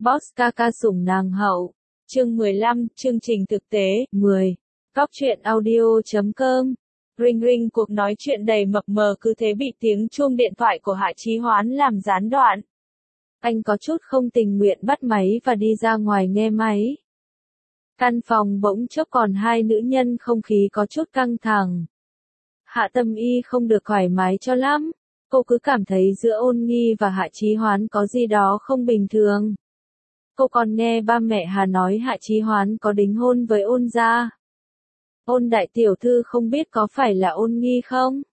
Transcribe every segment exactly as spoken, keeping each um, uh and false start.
Boss ca ca sủng nàng hậu. Chương mười lăm, chương trình thực tế, mười. Góc truyện audio chấm com. Ring ring, cuộc nói chuyện đầy mập mờ cứ thế bị tiếng chuông điện thoại của Hạ Chí Hoán làm gián đoạn. Anh có chút không tình nguyện bắt máy và đi ra ngoài nghe máy. Căn phòng bỗng chốc còn hai nữ nhân, không khí có chút căng thẳng. Hạ Tâm Y không được thoải mái cho lắm. Cô cứ cảm thấy giữa Ôn Nghi và Hạ Chí Hoán có gì đó không bình thường. Cô còn nghe ba mẹ Hà nói Hạ Chí Hoán có đính hôn với Ôn gia. Ôn đại tiểu thư không biết có phải là Ôn Nghi không?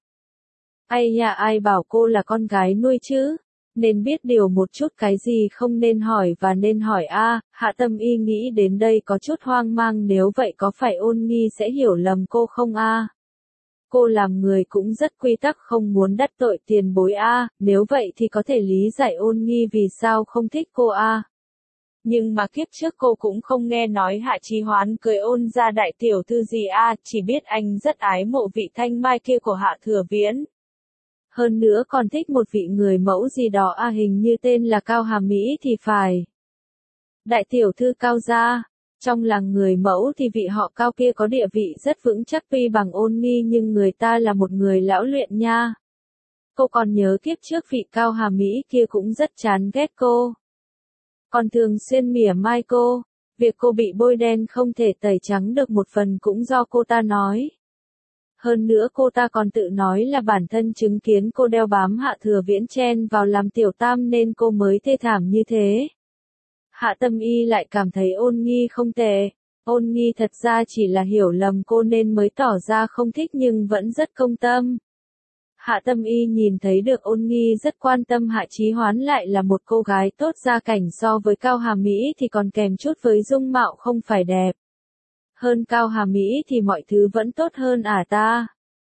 Ai呀, ai bảo cô là con gái nuôi chứ? Nên biết điều một chút, cái gì không nên hỏi và nên hỏi a. À, Hạ Tâm Y nghĩ đến đây có chút hoang mang, nếu vậy có phải Ôn Nghi sẽ hiểu lầm cô không a? À? Cô làm người cũng rất quy tắc, không muốn đắc tội tiền bối a, à, nếu vậy thì có thể lý giải Ôn Nghi vì sao không thích cô a. À. Nhưng mà kiếp trước cô cũng không nghe nói Hạ Chí Hoán cưới Ôn gia đại tiểu thư gì a, à, chỉ biết anh rất ái mộ vị Thanh Mai kia của Hạ Thừa Viễn. Hơn nữa còn thích một vị người mẫu gì đó a, à, hình như tên là Cao Hà Mỹ thì phải. Đại tiểu thư Cao gia. Trong làng người mẫu thì vị họ Cao kia có địa vị rất vững chắc, tuy bằng Ôn Nghi nhưng người ta là một người lão luyện nha. Cô còn nhớ kiếp trước vị Cao Hà Mỹ kia cũng rất chán ghét cô. Còn thường xuyên mỉa mai cô. Việc cô bị bôi đen không thể tẩy trắng được một phần cũng do cô ta nói. Hơn nữa cô ta còn tự nói là bản thân chứng kiến cô đeo bám Hạ Thừa Viễn chen vào làm tiểu tam nên cô mới thê thảm như thế. Hạ Tâm Y lại cảm thấy Ôn Nghi không tệ. Ôn Nghi thật ra chỉ là hiểu lầm cô nên mới tỏ ra không thích nhưng vẫn rất công tâm. Hạ Tâm Y nhìn thấy được Ôn Nghi rất quan tâm Hạ Chí Hoán lại là một cô gái tốt gia cảnh, so với Cao Hà Mỹ thì còn kèm chút với dung mạo không phải đẹp. Hơn Cao Hà Mỹ thì mọi thứ vẫn tốt hơn ả ta.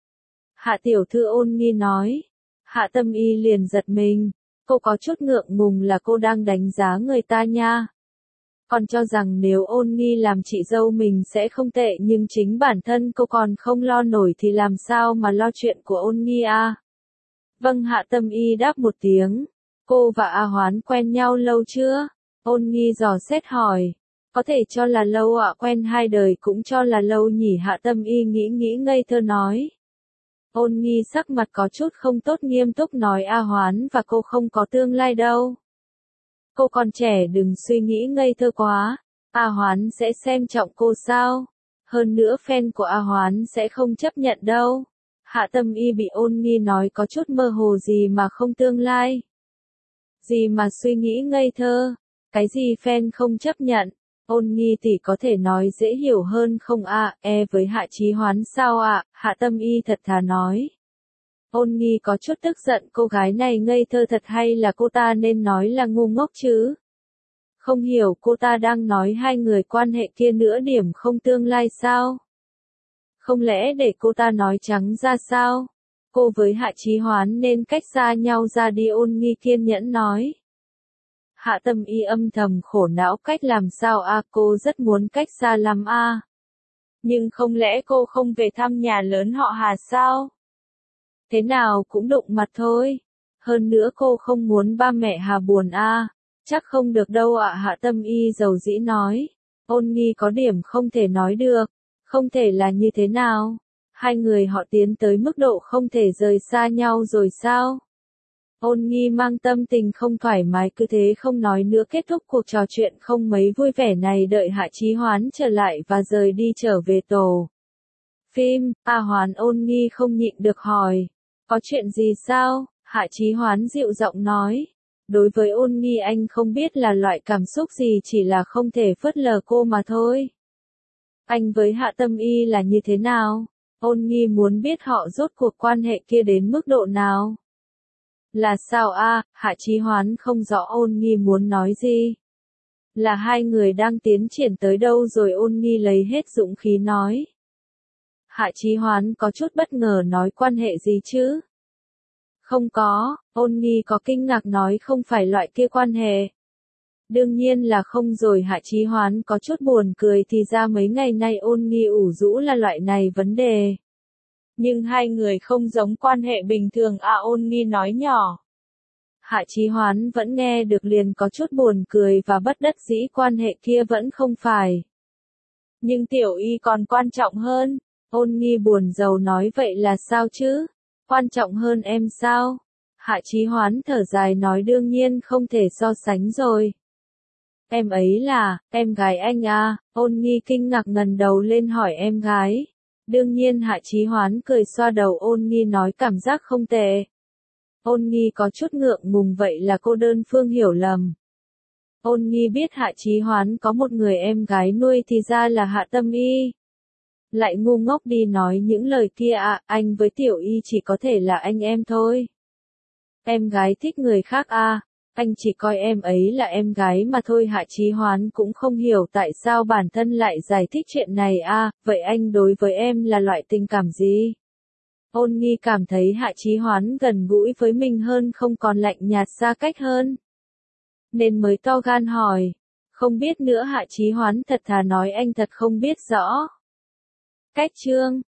Hạ tiểu thư, Ôn Nghi nói. Hạ Tâm Y liền giật mình. Cô có chút ngượng ngùng là cô đang đánh giá người ta nha. Còn cho rằng nếu Ôn Nghi làm chị dâu mình sẽ không tệ, nhưng chính bản thân cô còn không lo nổi thì làm sao mà lo chuyện của Ôn Nghi à? Vâng, Hạ Tâm Y đáp một tiếng. Cô và A Hoán quen nhau lâu chưa? Ôn Nghi dò xét hỏi. Có thể cho là lâu ạ, à, quen hai đời cũng cho là lâu nhỉ, Hạ Tâm Y nghĩ nghĩ ngây thơ nói. Ôn Nghi sắc mặt có chút không tốt, nghiêm túc nói A Hoán và cô không có tương lai đâu. Cô còn trẻ, đừng suy nghĩ ngây thơ quá. A Hoán sẽ xem trọng cô sao? Hơn nữa fan của A Hoán sẽ không chấp nhận đâu. Hạ Tâm Y bị Ôn Nghi nói có chút mơ hồ, gì mà không tương lai? Gì mà suy nghĩ ngây thơ? Cái gì fan không chấp nhận? Ôn Nghi tỷ có thể nói dễ hiểu hơn không ạ? À? E với Hạ Chí Hoán sao ạ? À? Hạ Tâm Y thật thà nói. Ôn Nghi có chút tức giận, cô gái này ngây thơ thật hay là cô ta nên nói là ngu ngốc chứ? Không hiểu cô ta đang nói hai người quan hệ kia nửa điểm không tương lai sao? Không lẽ để cô ta nói trắng ra sao? Cô với Hạ Chí Hoán nên cách xa nhau ra đi, Ôn Nghi kiên nhẫn nói. Hạ Tâm Y âm thầm khổ não, cách làm sao a, à, cô rất muốn cách xa lắm a. À. Nhưng không lẽ cô không về thăm nhà lớn họ Hà sao? Thế nào cũng đụng mặt thôi. Hơn nữa cô không muốn ba mẹ Hà buồn a. À. Chắc không được đâu ạ, à, Hạ Tâm Y dầu dĩ nói. Ôn Nghi có điểm không thể nói được. Không thể là như thế nào? Hai người họ tiến tới mức độ không thể rời xa nhau rồi sao? Ôn Nghi mang tâm tình không thoải mái, cứ thế không nói nữa, kết thúc cuộc trò chuyện không mấy vui vẻ này, đợi Hạ Chí Hoán trở lại và rời đi trở về tổ phim. A Hoán, Ôn Nghi không nhịn được hỏi. Có chuyện gì sao? Hạ Chí Hoán dịu giọng nói. Đối với Ôn Nghi anh không biết là loại cảm xúc gì, chỉ là không thể phớt lờ cô mà thôi. Anh với Hạ Tâm Y là như thế nào? Ôn Nghi muốn biết họ rốt cuộc quan hệ kia đến mức độ nào. Là sao a? À, Hạ Chí Hoán không rõ Ôn Nghi muốn nói gì. Là hai người đang tiến triển tới đâu rồi, Ôn Nghi lấy hết dũng khí nói. Hạ Chí Hoán có chút bất ngờ nói quan hệ gì chứ? Không có, Ôn Nghi có kinh ngạc nói, không phải loại kia quan hệ. Đương nhiên là không rồi, Hạ Chí Hoán có chút buồn cười, thì ra mấy ngày nay Ôn Nghi ủ rũ là loại này vấn đề. Nhưng hai người không giống quan hệ bình thường à, Ôn Nghi nói nhỏ. Hạ Chí Hoán vẫn nghe được liền có chút buồn cười và bất đắc dĩ, quan hệ kia vẫn không phải. Nhưng Tiểu Y còn quan trọng hơn. Ôn Nghi buồn rầu nói, vậy là sao chứ? Quan trọng hơn em sao? Hạ Chí Hoán thở dài nói, đương nhiên không thể so sánh rồi. Em ấy là, em gái anh à? Ôn Nghi kinh ngạc ngẩng đầu lên hỏi, em gái. Đương nhiên. Hạ Chí Hoán cười xoa đầu Ôn Nghi nói, cảm giác không tệ. Ôn Nghi có chút ngượng ngùng, vậy là cô đơn phương hiểu lầm. Ôn Nghi biết Hạ Chí Hoán có một người em gái nuôi thì ra là Hạ Tâm Y. Lại ngu ngốc đi nói những lời kia à, anh với Tiểu Y chỉ có thể là anh em thôi. Em gái thích người khác à, anh chỉ coi em ấy là em gái mà thôi. Hạ Chí Hoán cũng không hiểu tại sao bản thân lại giải thích chuyện này à, vậy anh đối với em là loại tình cảm gì? Ôn Nghi cảm thấy Hạ Chí Hoán gần gũi với mình hơn, không còn lạnh nhạt xa cách hơn. Nên mới to gan hỏi. Không biết nữa. Hạ Chí Hoán thật thà nói, anh thật không biết rõ. Cách chương